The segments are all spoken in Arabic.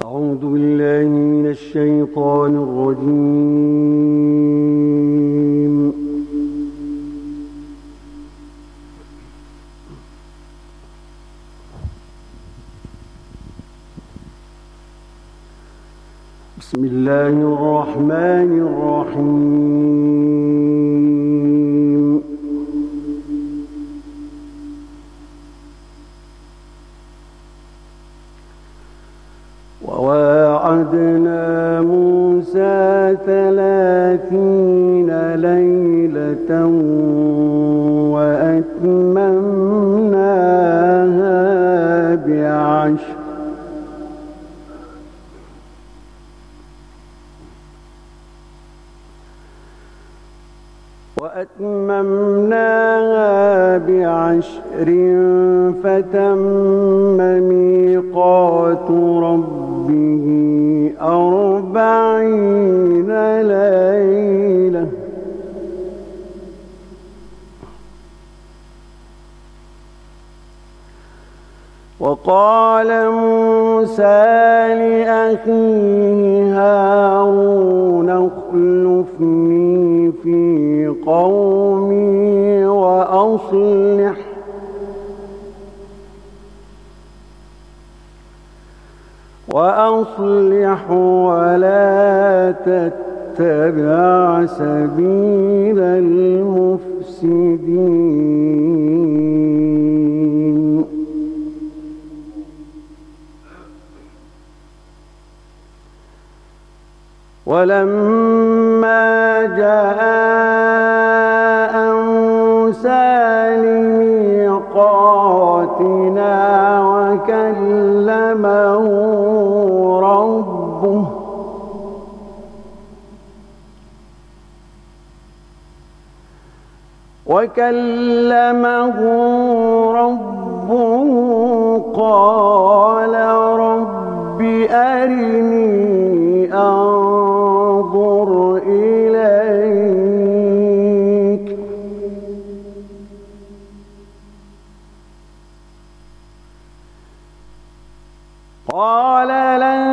أعوذ بالله من الشيطان الرجيم. بسم الله الرحمن الرحيم. وواعدنا موسى 30 ليلة وأتممناها بعشر فتم ميقات ربه 40 ليلة. وقال موسى لأخيه هارون اخلفني في قومي وأصلح ولا تتبع سبيل المفسدين. ولما جاء موسى لميقاتنا وكلمه ربه قال رب أرني أنظر إليك. قال لن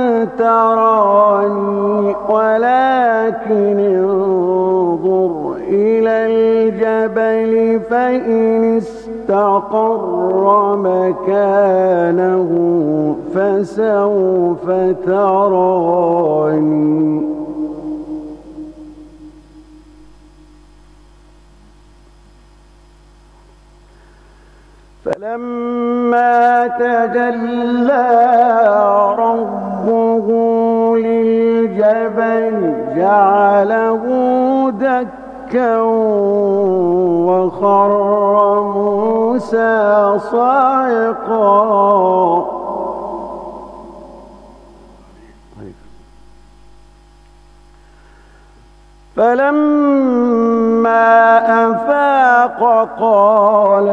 تراني ولكن انظر إلى الجبل فإن استقر مكانه فسوف تراني. فلما تجلى ربه للجبل جعله دكا وخر موسى صاعقا. فلما أفاق قال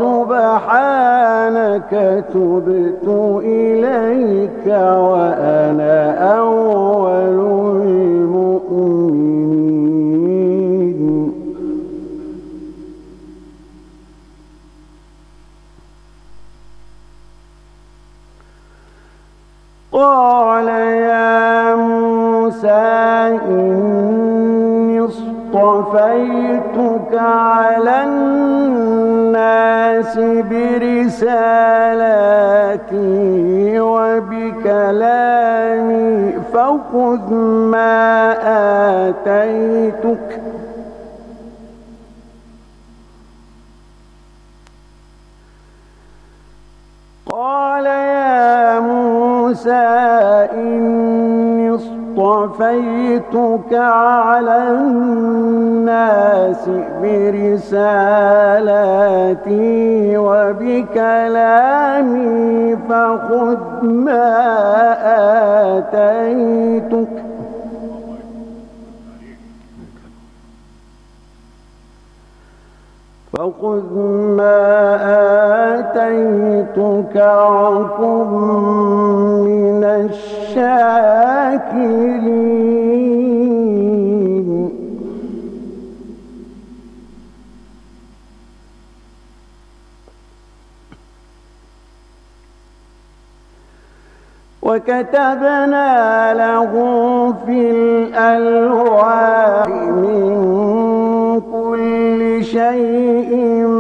سبحانك تبت إليك وأنا أول المؤمنين. قال يا موسى إني اصطفيتك على الناس برسالاتي وبكلامي فخذ ما آتيتك قال يا موسى إني اصطفيتك على الناس برسالاتي وبكلامي فخذ ما آتيتك وكن من الشاكرين. وكتبنا له في الألواح من كل شيء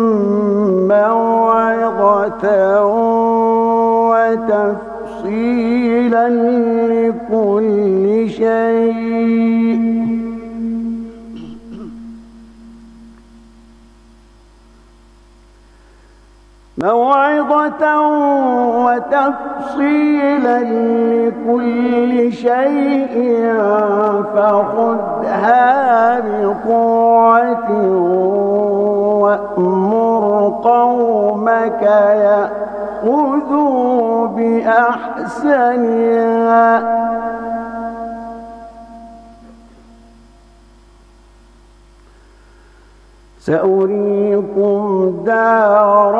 موعظة وتفصيلا لكل شيء فخذها بقوة وأمر قومك يأخذوا بأحسنها سأريكم دار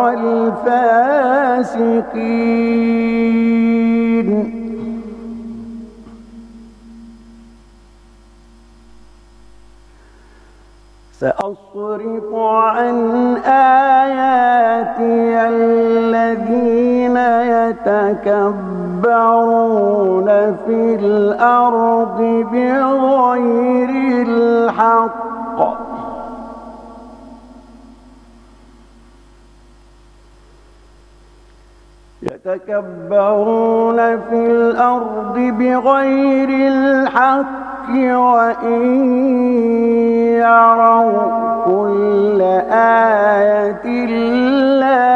الفاسقين سأصرف عن آياتي الذين يتكبرون في الأرض بغير الحق وإن يروا كل آية لا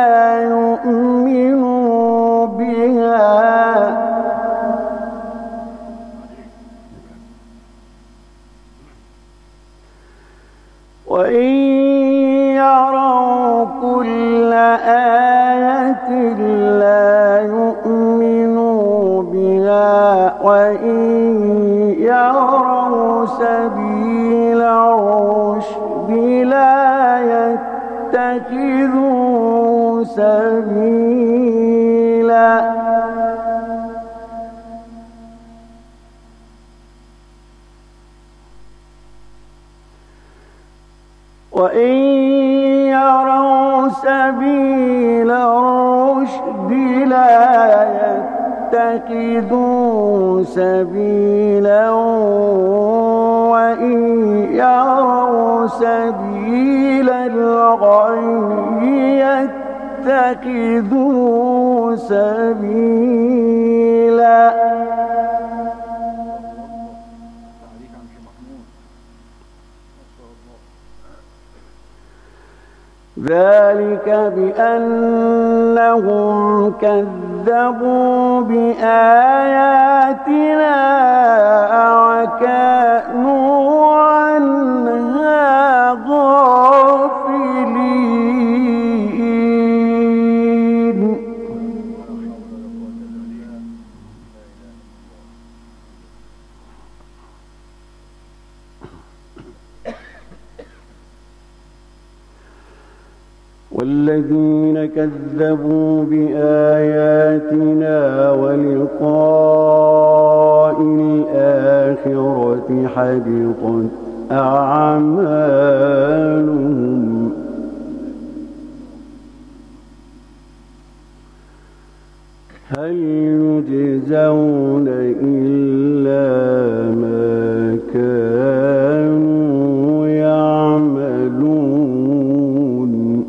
يؤمنوا بها وإن يروا كل آية لا يؤمنوا بها وإن يروا سبيل الرشد لا يتخذوه سبيلا وإن يروا سبيل الرشد لا يتخذوه سبيلا وإن يروا سبيل الغي يتخذوه سبيلا ذلك بأنهم كذبوا بآياتنا وكانوا عنها غافلين والذين كذبوا بآياتنا ولقاء الآخرة حبطت أعمالهم هل يجزون إلا ما كانوا يعملون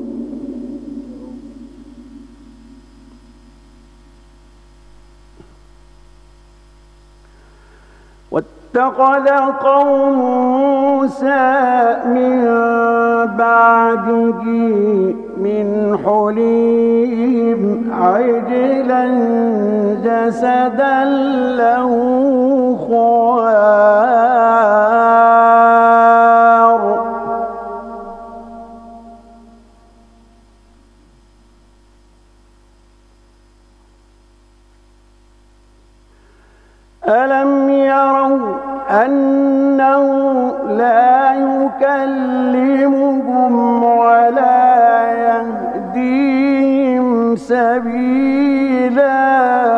واتخذ قوم موسى من بعده من حليهم عجلا جسدا له خوار ألم يروا أنه لا يكلمهم ولا يهديهم سبيلا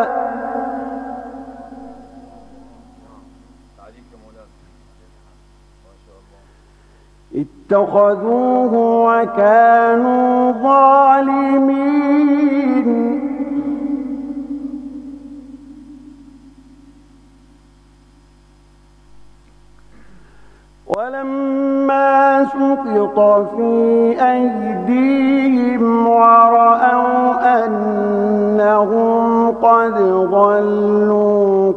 اتخذوه وكانوا ظالمين نبط في أيديهم ورأوا أنهم قد ضلوا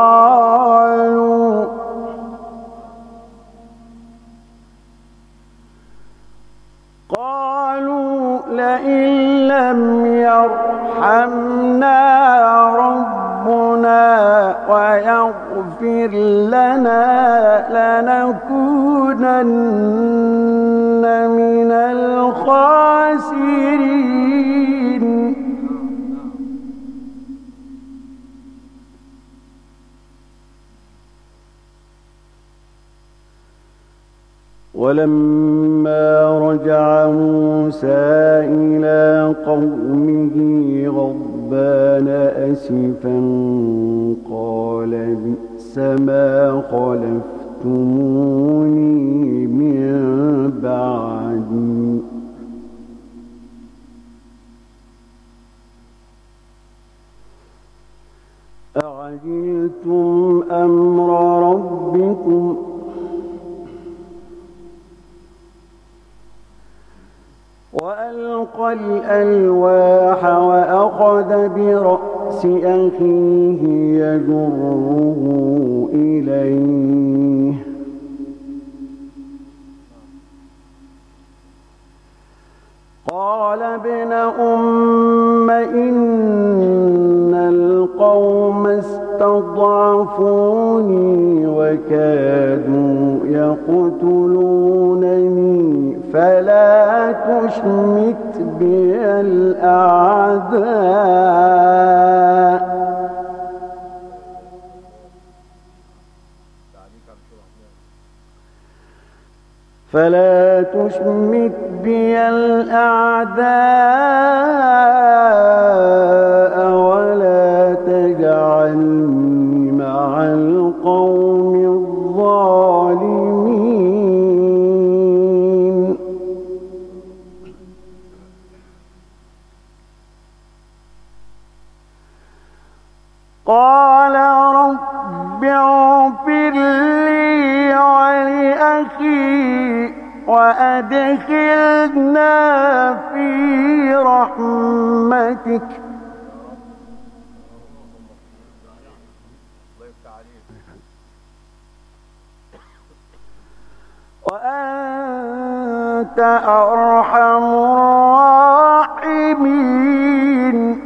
قالوا لئن لم يرحمنا ربنا ويغفر لنا لنكونن من الخاسرين. ولما رجع موسى إلى قومه غضبان أسفا قال بئس ما خلفتموني من بعدي أعجلتم أمر ربكم وألقى الألواح وأخذ برأس أخيه يجره إليه قال ابن أم إن القوم استضعفوني وكادوا يقتلونني فلا تشمت بي الأعداء فلا تشمت بي الأعداء ولا تجعلني مع القوم الظالمين. قال رب اغفر لي ولأخي وأدخلنا في رحمتك وأنت أرحم الراحمين.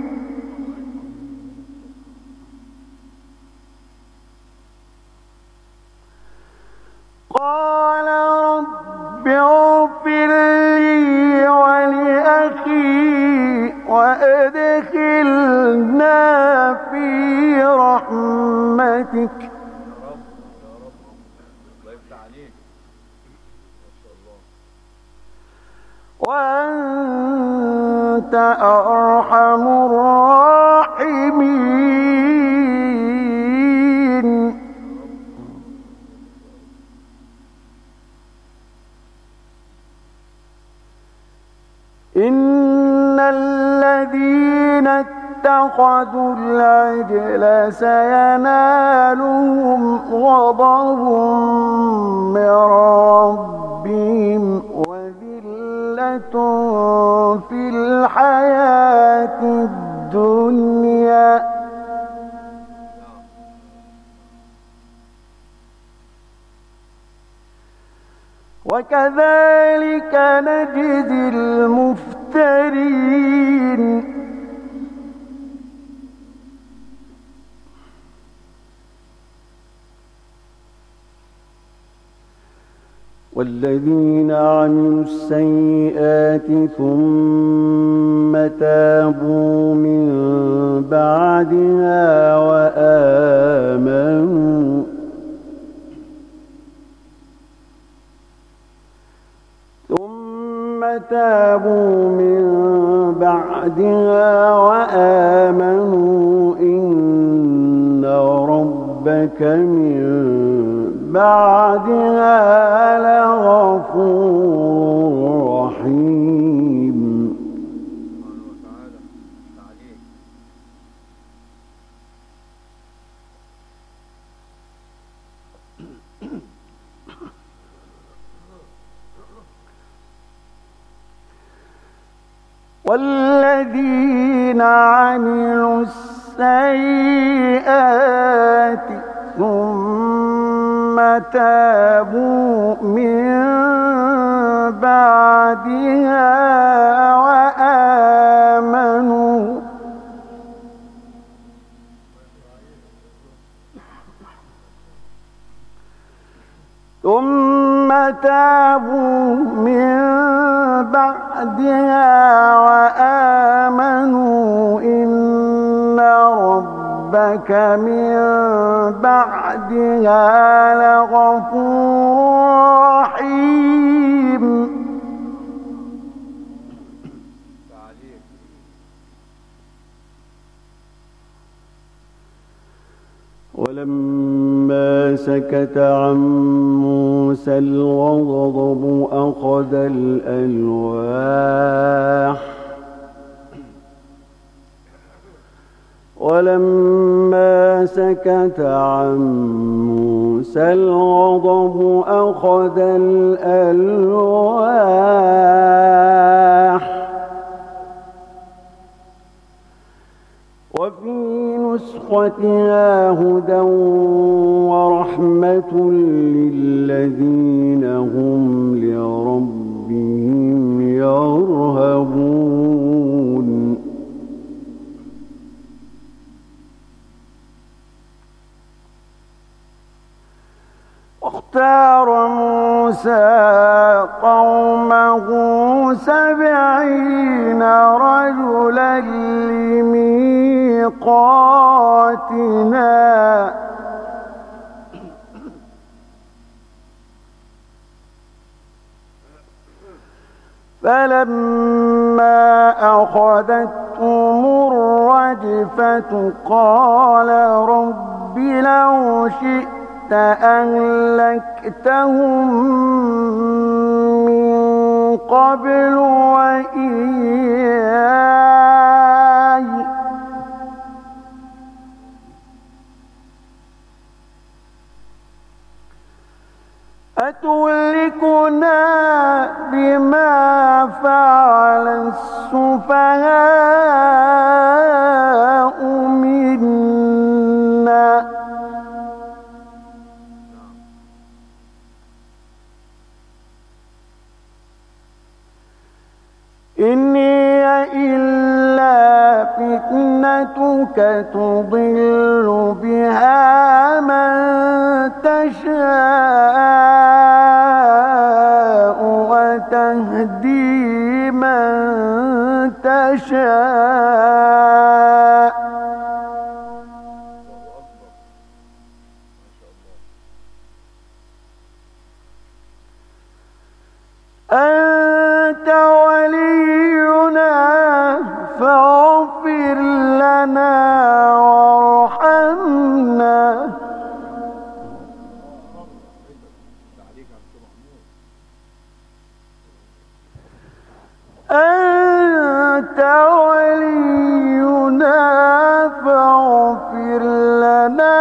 قال رب اغفر لي ولأخي وأدخلنا في رحمتك وأنت أرحم الراحمين. إن الذين اتخذوا العجل سينالهم غضب من ربهم وذلة في الحياة الدنيا وكذلك نجزي المفترين. والذين عملوا السيئات ثم تابوا من بعدها وآمنوا إن ربك من بعدها لغفور رحيم. والذين عملوا السيئات ثم تابوا من بعدها وآمنوا إن ربك من بعدها لغفور رحيم. ولما سكت عن موسى الغضب أخذ الألواح وفي نسختها هدى ورحمة للذين هم لربهم يرهبون. واختار موسى قومه 70 رجلا لميقاتنا فلما أخذتهم الرجفة قال رب لو شئت أهلكتهم من قبل وإياي أتهلكنا بما فعل السفهاء منا إن هي إلا فتنتك تضل بها من تشاء وتهدي من تشاء أنت ولينا فاغفر لنا وارحمنا أنت ولينا فاغفر لنا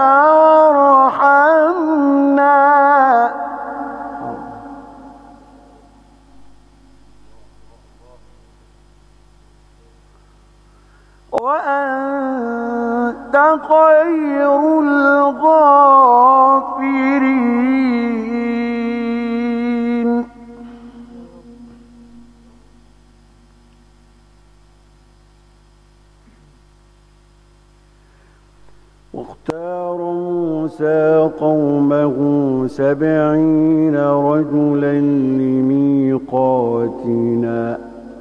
وارحمنا وأنت خير الغافرين. واختار موسى قومه 70 رجلا لميقاتنا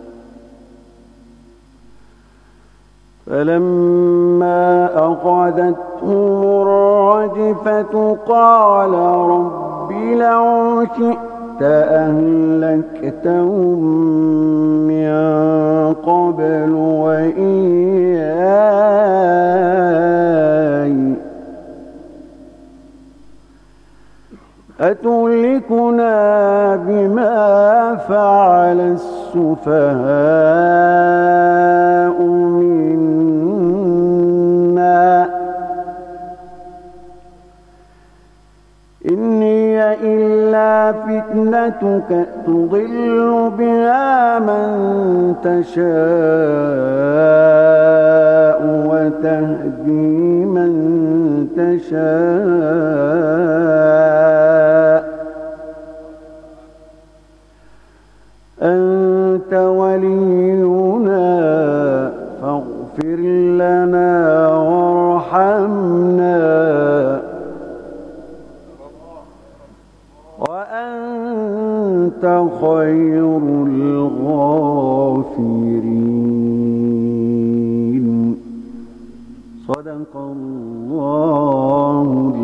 فلما أخذتهم الرجفة قال رب لو شئت أهلكتهم من قبل وإياي أتهلكنا بما فعل السفهاء منا إن هي إلا فتنة فتنتك تضل بها من تشاء وتهدي من تشاء أنت ولينا فاغفر لنا وارحمنا وأنت خير الغافرين. صدق الله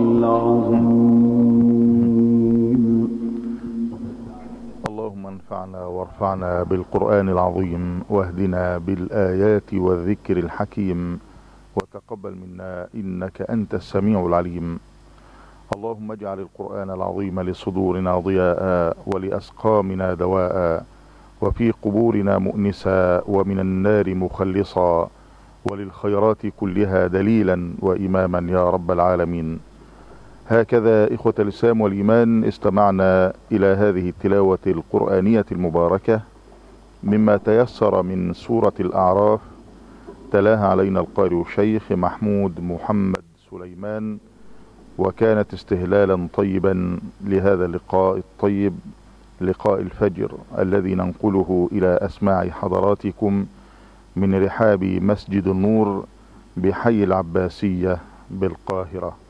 العظيم. اللهم انفعنا وارفعنا بالقرآن العظيم، واهدنا بالآيات والذكر الحكيم، وتقبل منا إنك أنت السميع العليم. اللهم اجعل القرآن العظيم لصدورنا ضياء، ولأسقامنا دواء، وفي قبورنا مؤنسا، ومن النار مخلصا، وللخيرات كلها دليلا وإماما يا رب العالمين. هكذا إخوة الإسلام والإيمان استمعنا إلى هذه التلاوة القرآنية المباركة مما تيسر من سورة الأعراف، تلاها علينا القارئ الشيخ محمود محمد سليمان، وكانت استهلالا طيبا لهذا اللقاء الطيب، لقاء الفجر الذي ننقله إلى أسماع حضراتكم من رحاب مسجد النور بحي العباسية بالقاهرة.